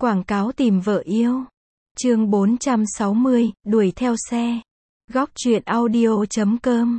Quảng cáo tìm vợ yêu. Chương 460, đuổi theo xe. Góc truyện audio.com.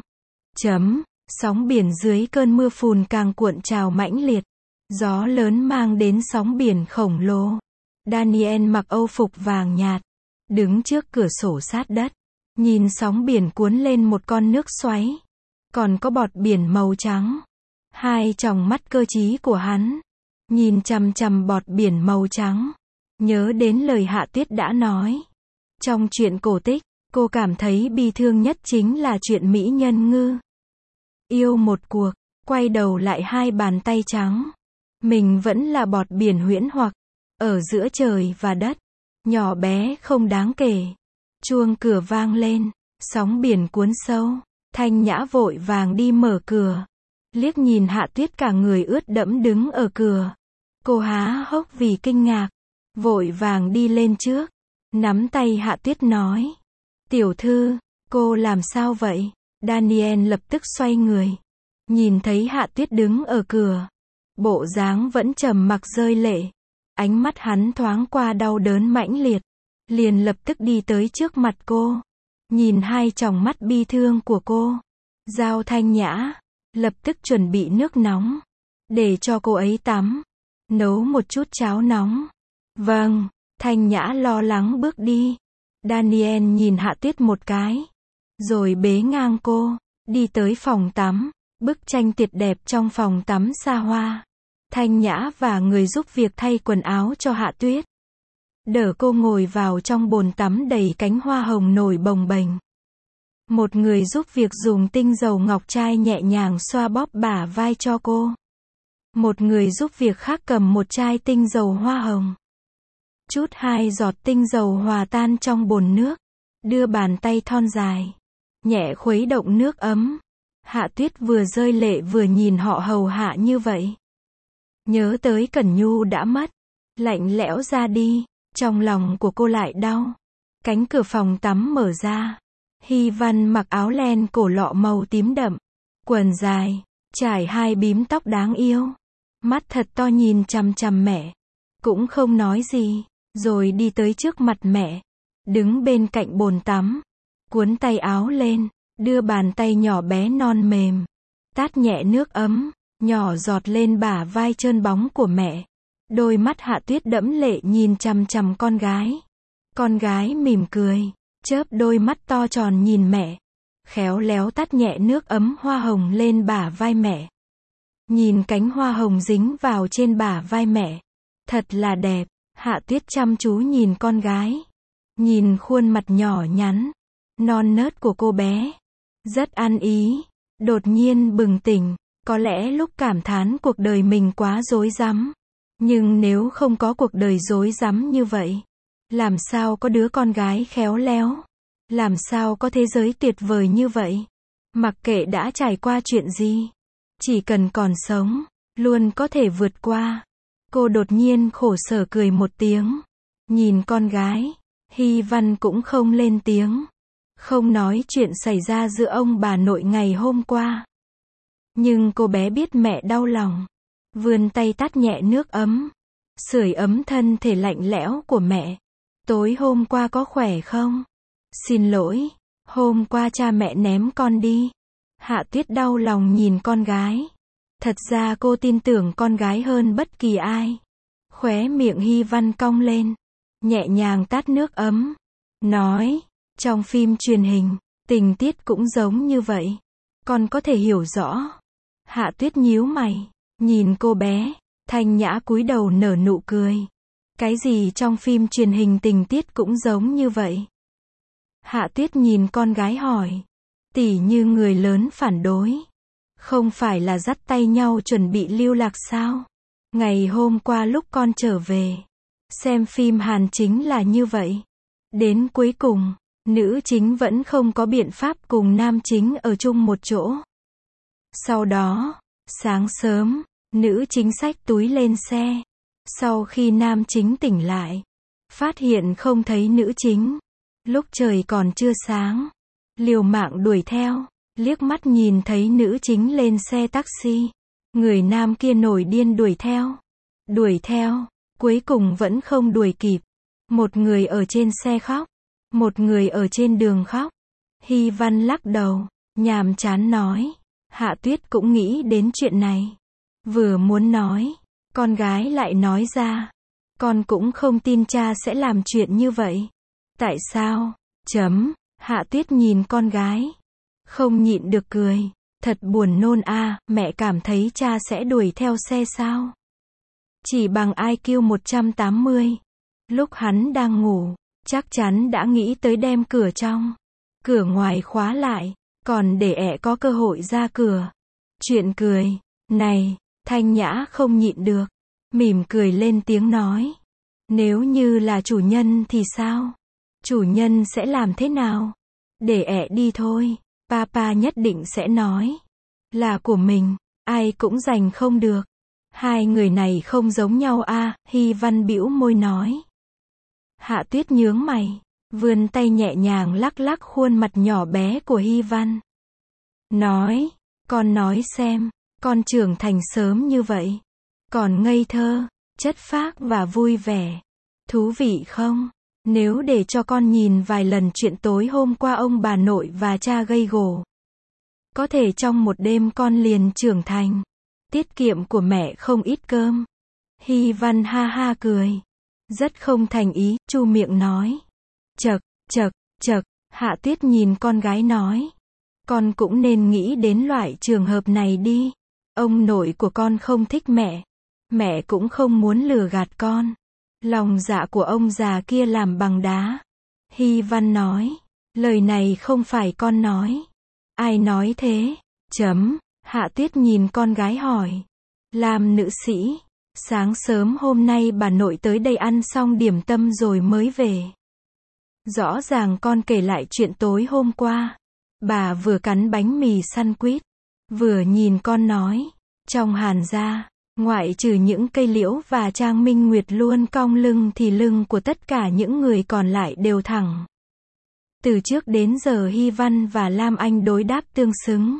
Sóng biển dưới cơn mưa phùn càng cuộn trào mãnh liệt. Gió lớn mang đến sóng biển khổng lồ. Daniel mặc âu phục vàng nhạt, đứng trước cửa sổ sát đất, nhìn sóng biển cuốn lên một con nước xoáy, còn có bọt biển màu trắng. Hai tròng mắt cơ trí của hắn nhìn chằm chằm bọt biển màu trắng, nhớ đến lời Hạ Tuyết đã nói. Trong truyện cổ tích, cô cảm thấy bi thương nhất chính là chuyện mỹ nhân ngư yêu một cuộc, quay đầu lại hai bàn tay trắng. Mình vẫn là bọt biển huyễn hoặc, ở giữa trời và đất, nhỏ bé không đáng kể. Chuông cửa vang lên, sóng biển cuốn sâu. Thanh Nhã vội vàng đi mở cửa, liếc nhìn Hạ Tuyết cả người ướt đẫm đứng ở cửa. Cô há hốc vì kinh ngạc, vội vàng đi lên trước, nắm tay Hạ Tuyết nói: "Tiểu thư, cô làm sao vậy?" Daniel lập tức xoay người, nhìn thấy Hạ Tuyết đứng ở cửa, bộ dáng vẫn trầm mặc rơi lệ. Ánh mắt hắn thoáng qua đau đớn mãnh liệt, liền lập tức đi tới trước mặt cô, nhìn hai tròng mắt bi thương của cô, giao Thanh Nhã, lập tức chuẩn bị nước nóng, để cho cô ấy tắm, nấu một chút cháo nóng. "Vâng." Thanh Nhã lo lắng bước đi. Daniel nhìn Hạ Tuyết một cái, rồi bế ngang cô, đi tới phòng tắm. Bức tranh tuyệt đẹp trong phòng tắm xa hoa. Thanh Nhã và người giúp việc thay quần áo cho Hạ Tuyết, đỡ cô ngồi vào trong bồn tắm đầy cánh hoa hồng nổi bồng bềnh. Một người giúp việc dùng tinh dầu ngọc trai nhẹ nhàng xoa bóp bả vai cho cô. Một người giúp việc khác cầm một chai tinh dầu hoa hồng, chút hai giọt tinh dầu hòa tan trong bồn nước, đưa bàn tay thon dài nhẹ khuấy động nước ấm. Hạ Tuyết vừa rơi lệ vừa nhìn họ hầu hạ như vậy, nhớ tới Cẩn Nhu đã mất, lạnh lẽo ra đi, trong lòng của cô lại đau. Cánh cửa phòng tắm mở ra, Hy Văn mặc áo len cổ lọ màu tím đậm, quần dài, trải hai bím tóc đáng yêu, mắt thật to nhìn chằm chằm mẹ, cũng không nói gì, rồi đi tới trước mặt mẹ, đứng bên cạnh bồn tắm, cuốn tay áo lên, đưa bàn tay nhỏ bé non mềm, tát nhẹ nước ấm, nhỏ giọt lên bả vai trơn bóng của mẹ. Đôi mắt Hạ Tuyết đẫm lệ nhìn chằm chằm con gái. Con gái mỉm cười, chớp đôi mắt to tròn nhìn mẹ, khéo léo tát nhẹ nước ấm hoa hồng lên bả vai mẹ. Nhìn cánh hoa hồng dính vào trên bả vai mẹ, thật là đẹp. Hạ Tuyết chăm chú nhìn con gái, nhìn khuôn mặt nhỏ nhắn, non nớt của cô bé, rất ăn ý. Đột nhiên bừng tỉnh, có lẽ lúc cảm thán cuộc đời mình quá rối rắm. Nhưng nếu không có cuộc đời rối rắm như vậy, làm sao có đứa con gái khéo léo? Làm sao có thế giới tuyệt vời như vậy? Mặc kệ đã trải qua chuyện gì, chỉ cần còn sống, luôn có thể vượt qua. Cô đột nhiên khổ sở cười một tiếng, nhìn con gái. Hy Văn cũng không lên tiếng, không nói chuyện xảy ra giữa ông bà nội ngày hôm qua. Nhưng cô bé biết mẹ đau lòng, vươn tay tát nhẹ nước ấm, sưởi ấm thân thể lạnh lẽo của mẹ. "Tối hôm qua có khỏe không? Xin lỗi, hôm qua cha mẹ ném con đi." Hạ Tuyết đau lòng nhìn con gái. Thật ra cô tin tưởng con gái hơn bất kỳ ai. Khóe miệng Hy Văn cong lên, nhẹ nhàng tát nước ấm, nói: "Trong phim truyền hình, tình tiết cũng giống như vậy. Con có thể hiểu rõ." Hạ Tuyết nhíu mày, nhìn cô bé. Thanh Nhã cúi đầu nở nụ cười. "Cái gì trong phim truyền hình tình tiết cũng giống như vậy?" Hạ Tuyết nhìn con gái hỏi. "Tỉ như người lớn phản đối, không phải là dắt tay nhau chuẩn bị lưu lạc sao? Ngày hôm qua lúc con trở về, xem phim Hàn chính là như vậy. Đến cuối cùng, nữ chính vẫn không có biện pháp cùng nam chính ở chung một chỗ. Sau đó, sáng sớm, nữ chính xách túi lên xe. Sau khi nam chính tỉnh lại, phát hiện không thấy nữ chính. Lúc trời còn chưa sáng, liều mạng đuổi theo, liếc mắt nhìn thấy nữ chính lên xe taxi. Người nam kia nổi điên đuổi theo. Cuối cùng vẫn không đuổi kịp. Một người ở trên xe khóc, một người ở trên đường khóc. Hy Văn lắc đầu, nhàm chán nói. Hạ Tuyết cũng nghĩ đến chuyện này. Vừa muốn nói, con gái lại nói ra. Con cũng không tin cha sẽ làm chuyện như vậy. Tại sao? Hạ Tuyết nhìn con gái. Không nhịn được cười. Thật buồn nôn a, mẹ cảm thấy cha sẽ đuổi theo xe sao? Chỉ bằng IQ 180. Lúc hắn đang ngủ, chắc chắn đã nghĩ tới đem cửa trong, cửa ngoài khóa lại, còn để ẹ có cơ hội ra cửa. Chuyện cười này, Thanh Nhã không nhịn được, mỉm cười lên tiếng nói. Nếu như là chủ nhân thì sao? Chủ nhân sẽ làm thế nào? Để ẹ đi thôi, papa nhất định sẽ nói. Là của mình, ai cũng giành không được. Hai người này không giống nhau a, Hy Văn bĩu môi nói. Hạ Tuyết nhướng mày, vươn tay nhẹ nhàng lắc lắc khuôn mặt nhỏ bé của Hy Văn. Nói, con nói xem, con trưởng thành sớm như vậy, còn ngây thơ, chất phác và vui vẻ. Thú vị không? Nếu để cho con nhìn vài lần chuyện tối hôm qua ông bà nội và cha gây gổ, có thể trong một đêm con liền trưởng thành. Tiết kiệm của mẹ không ít cơm. Hy Văn ha ha cười. Rất không thành ý, chu miệng nói. Chậc, Hạ Tuyết nhìn con gái nói. Con cũng nên nghĩ đến loại trường hợp này đi. Ông nội của con không thích mẹ. Mẹ cũng không muốn lừa gạt con. Lòng dạ của ông già kia làm bằng đá. Hy Văn nói. Lời này không phải con nói. Ai nói thế? Hạ Tuyết nhìn con gái hỏi. Làm nữ sĩ. Sáng sớm hôm nay bà nội tới đây ăn xong điểm tâm rồi mới về. Rõ ràng con kể lại chuyện tối hôm qua. Bà vừa cắn bánh mì sandwich, vừa nhìn con nói. Trong Hàn gia, ngoại trừ những cây liễu và Trang Minh Nguyệt luôn cong lưng thì lưng của tất cả những người còn lại đều thẳng. Từ trước đến giờ Hy Văn và Lam Anh đối đáp tương xứng.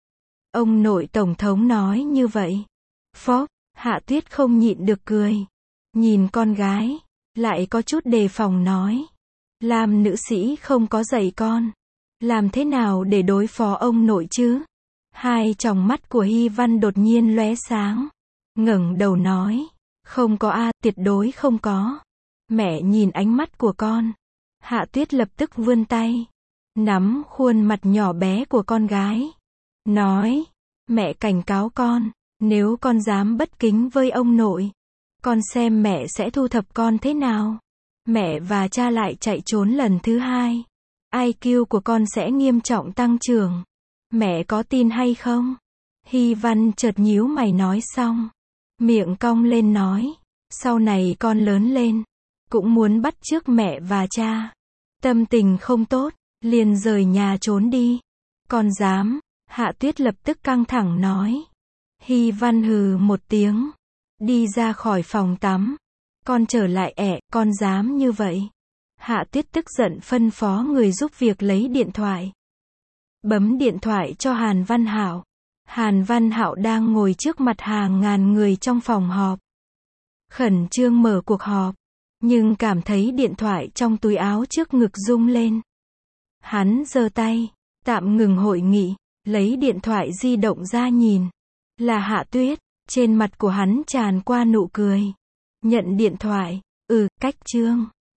Ông nội tổng thống nói như vậy. Phó, Hạ Tuyết không nhịn được cười. Nhìn con gái, lại có chút đề phòng nói. Làm nữ sĩ không có dạy con. Làm thế nào để đối phó ông nội chứ? Hai tròng mắt của Hy Văn đột nhiên lóe sáng. Ngẩng đầu nói. Không có a, tuyệt đối không có. Mẹ nhìn ánh mắt của con. Hạ Tuyết lập tức vươn tay. Nắm khuôn mặt nhỏ bé của con gái. Nói. Mẹ cảnh cáo con. Nếu con dám bất kính với ông nội, con xem mẹ sẽ thu thập con thế nào. Mẹ và cha lại chạy trốn lần thứ hai. IQ của con sẽ nghiêm trọng tăng trưởng. Mẹ có tin hay không? Hy Văn chợt nhíu mày nói xong. Miệng cong lên nói. Sau này con lớn lên, cũng muốn bắt chước mẹ và cha. Tâm tình không tốt, liền rời nhà trốn đi. Con dám? Hạ Tuyết lập tức căng thẳng nói. Hy Văn hừ một tiếng. Đi ra khỏi phòng tắm. Con trở lại ẹ, con dám như vậy. Hạ Tuyết tức giận phân phó người giúp việc lấy điện thoại. Bấm điện thoại cho Hàn Văn Hạo. Hàn Văn Hạo đang ngồi trước mặt hàng ngàn người trong phòng họp. Khẩn trương mở cuộc họp. Nhưng cảm thấy điện thoại trong túi áo trước ngực rung lên. Hắn giơ tay, tạm ngừng hội nghị, lấy điện thoại di động ra nhìn. Là Hạ Tuyết, trên mặt của hắn tràn qua nụ cười. Nhận điện thoại, cách Trương.